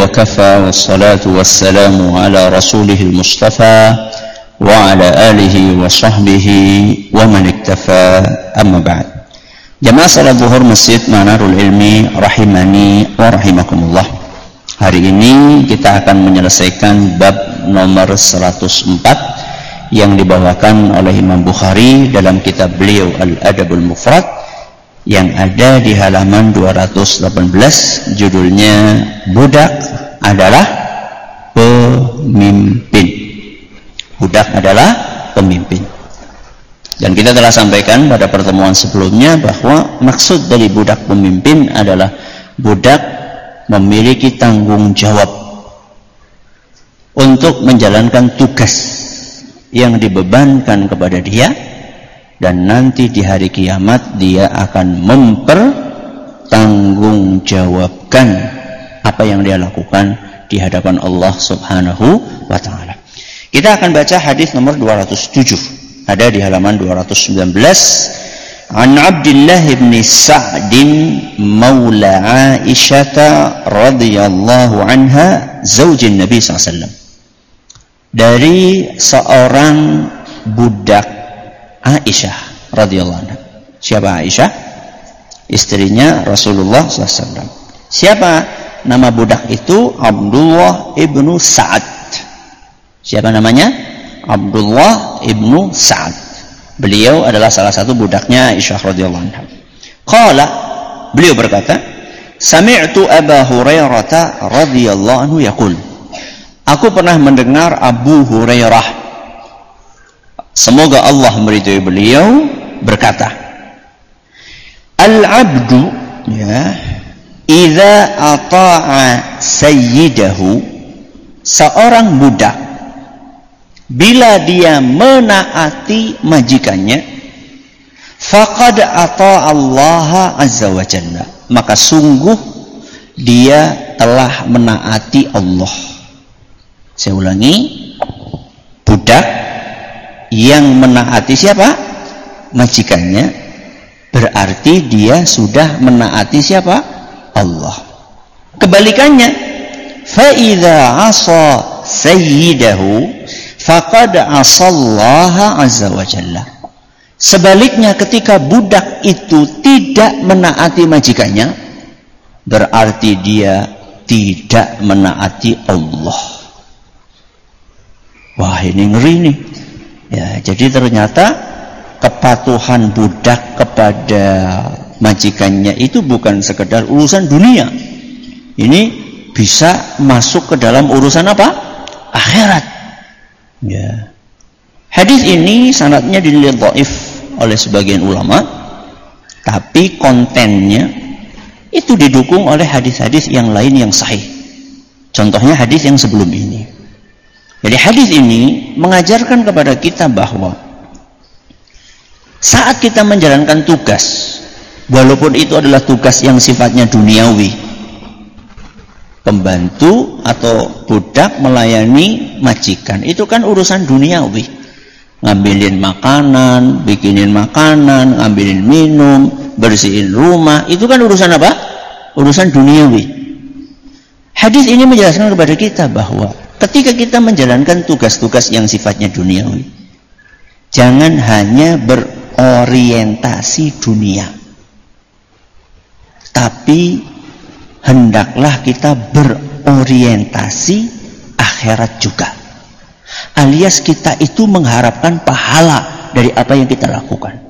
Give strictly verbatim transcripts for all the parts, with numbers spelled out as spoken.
وكفى والصلاة والسلام على رسوله المصطفى وعلى آله وصحبه ومن اكتفى أما بعد. Jamaah salat zuhur Masjid Manarul Ilmi rahimani wa rahimakumullah. Hari ini kita akan menyelesaikan bab nomor seratus empat yang dibawakan oleh Imam Bukhari dalam kitab beliau Al-Adabul Mufrad yang ada di halaman dua ratus delapan belas, judulnya Budak adalah Pemimpin. Budak adalah pemimpin. Dan kita telah sampaikan pada pertemuan sebelumnya bahwa maksud dari budak pemimpin adalah budak memiliki tanggung jawab untuk menjalankan tugas yang dibebankan kepada dia, dan nanti di hari kiamat dia akan mempertanggungjawabkan apa yang dia lakukan di hadapan Allah Subhanahu wa taala. Kita akan baca hadis nomor dua ratus tujuh. Ada di halaman dua ratus sembilan belas. An Abdullah bin Sa'd maula Aisyah radhiyallahu anha zaujin Nabi sallallahu alaihi wasallam. Dari seorang budak Aisyah radhiyallahu anha. Siapa Aisyah? Istrinya Rasulullah sallallahu alaihi wasallam. Siapa nama budak itu? Abdullah ibnu Sa'ad. Siapa namanya? Abdullah ibnu Sa'ad. Beliau adalah salah satu budaknya Aisyah radhiyallahu anha. Qala, beliau berkata, sami'tu Abu Hurairah radhiyallahu anhu yaqul. Aku pernah mendengar Abu Hurairah, semoga Allah meridhai beliau, berkata, Al-'abdu ya, idza ata'a sayyidahu, seorang budak bila dia menaati majikannya, faqad ata'a Allah azza wa jalla, maka sungguh dia telah menaati Allah. Saya ulangi, budak yang menaati siapa? Majikannya, berarti dia sudah menaati siapa? Allah. Kebalikannya, fa idza 'asa sayyidahu faqad 'asallaha azza wa jalla. Sebaliknya, ketika budak itu tidak menaati majikannya, berarti dia tidak menaati Allah. Wah, ini ngeri nih. Ya, jadi ternyata kepatuhan budak kepada majikannya itu bukan sekedar urusan dunia. Ini bisa masuk ke dalam urusan apa? Akhirat. Ya. Hadis ini sanadnya dinilai dhaif oleh sebagian ulama, tapi kontennya itu didukung oleh hadis-hadis yang lain yang sahih. Contohnya hadis yang sebelum ini. Jadi hadis ini mengajarkan kepada kita bahwa saat kita menjalankan tugas, walaupun itu adalah tugas yang sifatnya duniawi, pembantu atau budak melayani majikan, itu kan urusan duniawi. Ngambilin makanan, bikinin makanan, ngambilin minum, bersihin rumah, itu kan urusan apa? Urusan duniawi. Hadis ini menjelaskan kepada kita bahwa ketika kita menjalankan tugas-tugas yang sifatnya duniawi, jangan hanya berorientasi dunia, tapi hendaklah kita berorientasi akhirat juga. Alias kita itu mengharapkan pahala dari apa yang kita lakukan.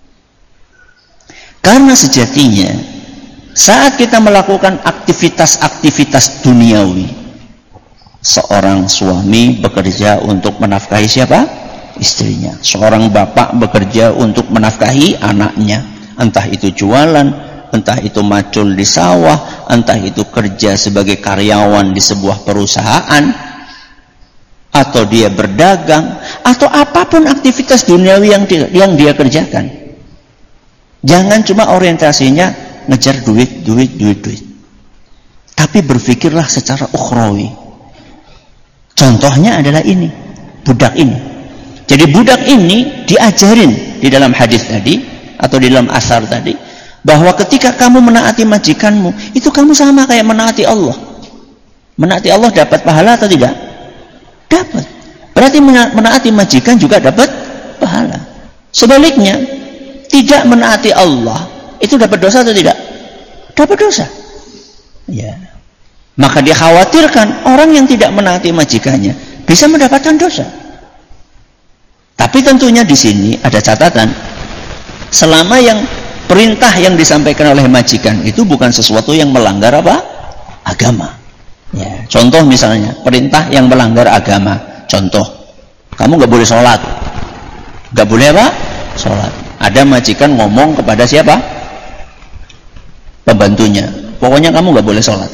Karena sejatinya saat kita melakukan aktivitas-aktivitas duniawi, seorang suami bekerja untuk menafkahi siapa? Istrinya. Seorang bapak bekerja untuk menafkahi anaknya. Entah itu jualan, entah itu macul di sawah, entah itu kerja sebagai karyawan di sebuah perusahaan, atau dia berdagang, atau apapun aktivitas duniawi yang dia, yang dia kerjakan. Jangan cuma orientasinya ngejar duit, duit, duit, duit. Tapi berpikirlah secara ukhrawi. Contohnya adalah ini, budak ini. Jadi budak ini diajarin di dalam hadis tadi atau di dalam asar tadi bahwa ketika kamu menaati majikanmu, itu kamu sama kayak menaati Allah. Menaati Allah dapat pahala atau tidak? Dapat. Berarti menaati majikan juga dapat pahala. Sebaliknya, tidak menaati Allah itu dapat dosa atau tidak? Dapat dosa. Ya. Maka dia khawatirkan orang yang tidak menaati majikannya bisa mendapatkan dosa. Tapi tentunya di sini ada catatan. Selama yang perintah yang disampaikan oleh majikan itu bukan sesuatu yang melanggar apa? Agama. Ya, contoh misalnya perintah yang melanggar agama. Contoh, kamu nggak boleh sholat, nggak boleh apa? Sholat. Ada majikan ngomong kepada siapa? Pembantunya. Pokoknya kamu nggak boleh sholat.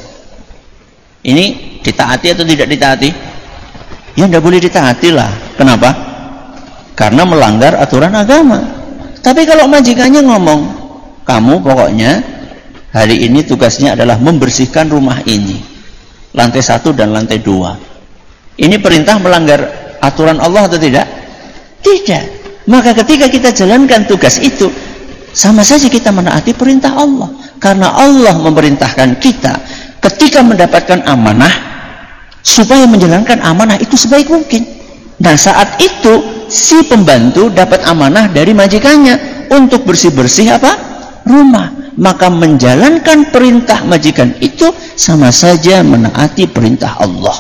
Ini ditaati atau tidak ditaati? Ya nggak boleh ditaati lah. Kenapa? Karena melanggar aturan agama. Tapi kalau majikannya ngomong, kamu pokoknya hari ini tugasnya adalah membersihkan rumah ini. Lantai satu dan lantai dua. Ini perintah melanggar aturan Allah atau tidak? Tidak. Maka ketika kita jalankan tugas itu, sama saja kita menaati perintah Allah. Karena Allah memerintahkan kita ketika mendapatkan amanah, supaya menjalankan amanah itu sebaik mungkin. Nah saat itu, si pembantu dapat amanah dari majikannya untuk bersih-bersih apa? Rumah. Maka menjalankan perintah majikan itu sama saja menaati perintah Allah.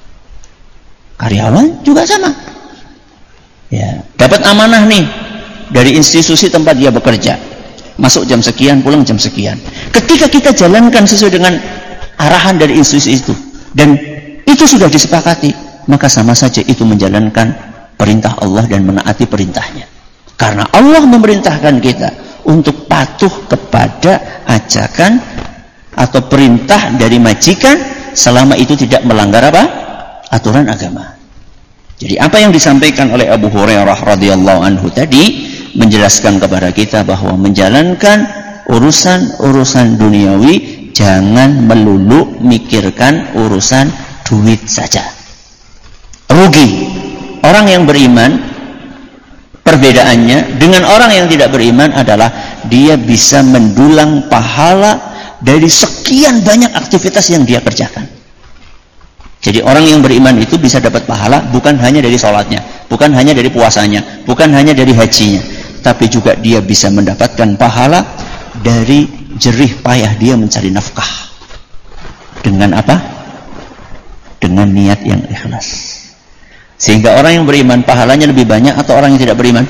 Karyawan juga sama. Ya, dapat amanah nih dari institusi tempat dia bekerja. Masuk jam sekian, pulang jam sekian. Ketika kita jalankan sesuai dengan arahan dari institusi itu dan itu sudah disepakati, maka sama saja itu menjalankan perintah Allah dan menaati perintahnya. Karena Allah memerintahkan kita untuk patuh kepada ajakan atau perintah dari majikan selama itu tidak melanggar apa? Aturan agama. Jadi apa yang disampaikan oleh Abu Hurairah radhiyallahu anhu tadi menjelaskan kepada kita bahwa menjalankan urusan-urusan duniawi jangan melulu mikirkan urusan duit saja. Rugi. Orang yang beriman perbedaannya dengan orang yang tidak beriman adalah dia bisa mendulang pahala dari sekian banyak aktivitas yang dia kerjakan. Jadi orang yang beriman itu bisa dapat pahala bukan hanya dari sholatnya, bukan hanya dari puasanya, bukan hanya dari hajinya, tapi juga dia bisa mendapatkan pahala dari jerih payah dia mencari nafkah. Dengan apa? Dengan niat yang ikhlas. Sehingga orang yang beriman pahalanya lebih banyak atau orang yang tidak beriman?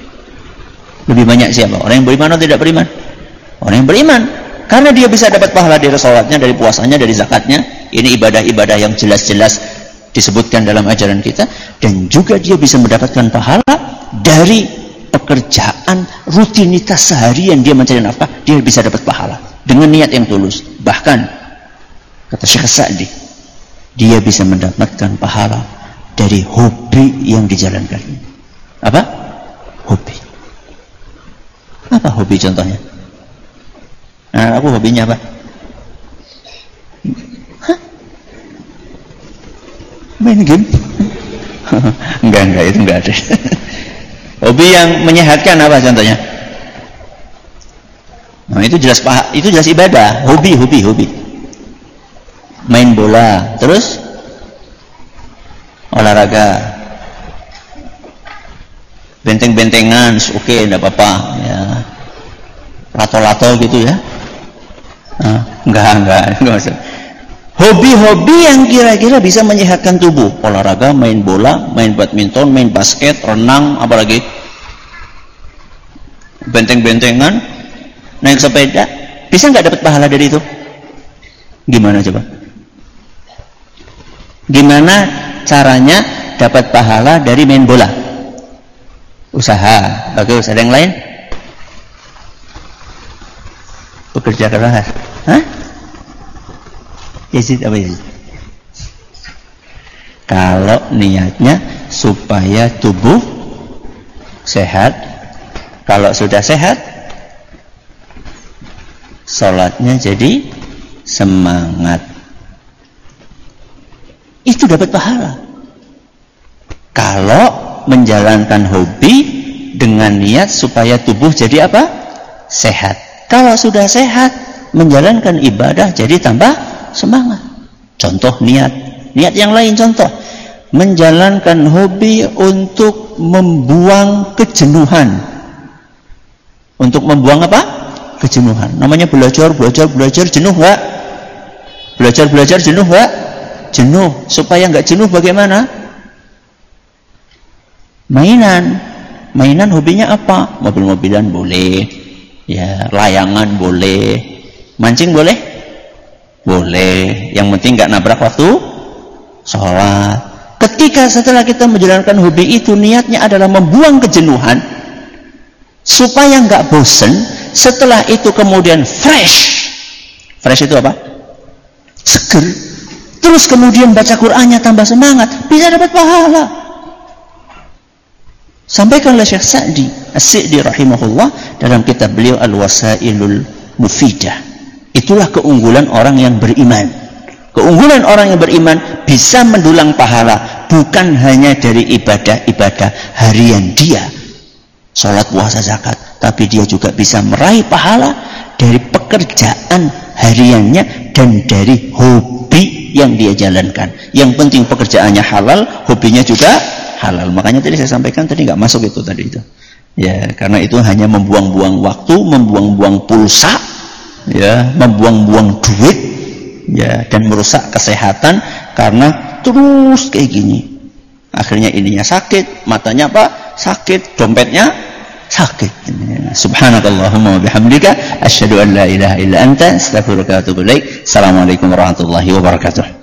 Lebih banyak siapa? Orang yang beriman atau tidak beriman? Orang yang beriman. Karena dia bisa dapat pahala dari sholatnya, dari puasanya, dari zakatnya. Ini ibadah-ibadah yang jelas-jelas disebutkan dalam ajaran kita. Dan juga dia bisa mendapatkan pahala dari pekerjaan rutinitas seharian dia mencari nafkah. Dia bisa dapat pahala dengan niat yang tulus. Bahkan kata Syekh Sa'di, dia bisa mendapatkan pahala dari hobi yang dijalankan. Apa? Hobi. Apa hobi contohnya? Nah, aku hobinya apa? Hah? Main game? enggak, enggak, itu enggak ada. Hobi yang menyehatkan apa contohnya? Nah, itu jelas itu jelas ibadah. Hobi, hobi, hobi. Main bola, terus olahraga, benteng-bentengan, oke, okay, enggak apa-apa, ya. Lato-lato gitu ya. Nah, enggak, enggak, enggak maksud. Hobi-hobi yang kira-kira bisa menyehatkan tubuh, olahraga, main bola, main badminton, main basket, renang, apalagi benteng-bentengan, naik sepeda, bisa nggak dapat pahala dari itu? Gimana coba? Gimana caranya dapat pahala dari main bola? Usaha, bagus. Ada yang lain? Bekerja keras. Hah? Yazid apa Yazid? Kalau niatnya supaya tubuh sehat, kalau sudah sehat, sholatnya jadi semangat. Itu dapat pahala. Kalau menjalankan hobi dengan niat supaya tubuh jadi apa? Sehat. Kalau sudah sehat, menjalankan ibadah jadi tambah semangat. Contoh niat. Niat yang lain contoh. Menjalankan hobi untuk membuang kejenuhan. Untuk membuang apa? Kejenuhan. Namanya belajar, belajar, belajar, jenuh enggak? Belajar, belajar, jenuh enggak? Jenuh. Supaya enggak jenuh bagaimana? Mainan. Mainan hobinya apa? Mobil-mobilan boleh. Ya, layangan boleh. Mancing boleh? Boleh. Yang penting enggak nabrak waktu sholat. Ketika setelah kita menjalankan hobi itu niatnya adalah membuang kejenuhan supaya nggak bosen, setelah itu kemudian fresh. Fresh itu apa? Seger. Terus kemudian baca Qur'annya tambah semangat, bisa dapat pahala. Sampaikan oleh Syekh Sa'di As-Sa'di rahimahullah dalam kitab beliau Al-Wasailul Mufidah. Itulah keunggulan orang yang beriman. Keunggulan orang yang beriman bisa mendulang pahala bukan hanya dari ibadah-ibadah harian dia, sholat, puasa, zakat, tapi dia juga bisa meraih pahala dari pekerjaan hariannya dan dari hobi yang dia jalankan. Yang penting pekerjaannya halal, hobinya juga halal. Makanya tadi saya sampaikan tadi nggak masuk itu tadi itu. Ya, karena itu hanya membuang-buang waktu, membuang-buang pulsa, ya, membuang-buang duit. Ya, dan merusak kesehatan karena terus kayak gini. Akhirnya ininya sakit, matanya apa? Sakit, dompetnya sakit. Subhanakallahumma wa bihamdika asyhadu an la ilaha illa anta astaghfiruka wa atubu ilaik. Assalamualaikum warahmatullahi wabarakatuh.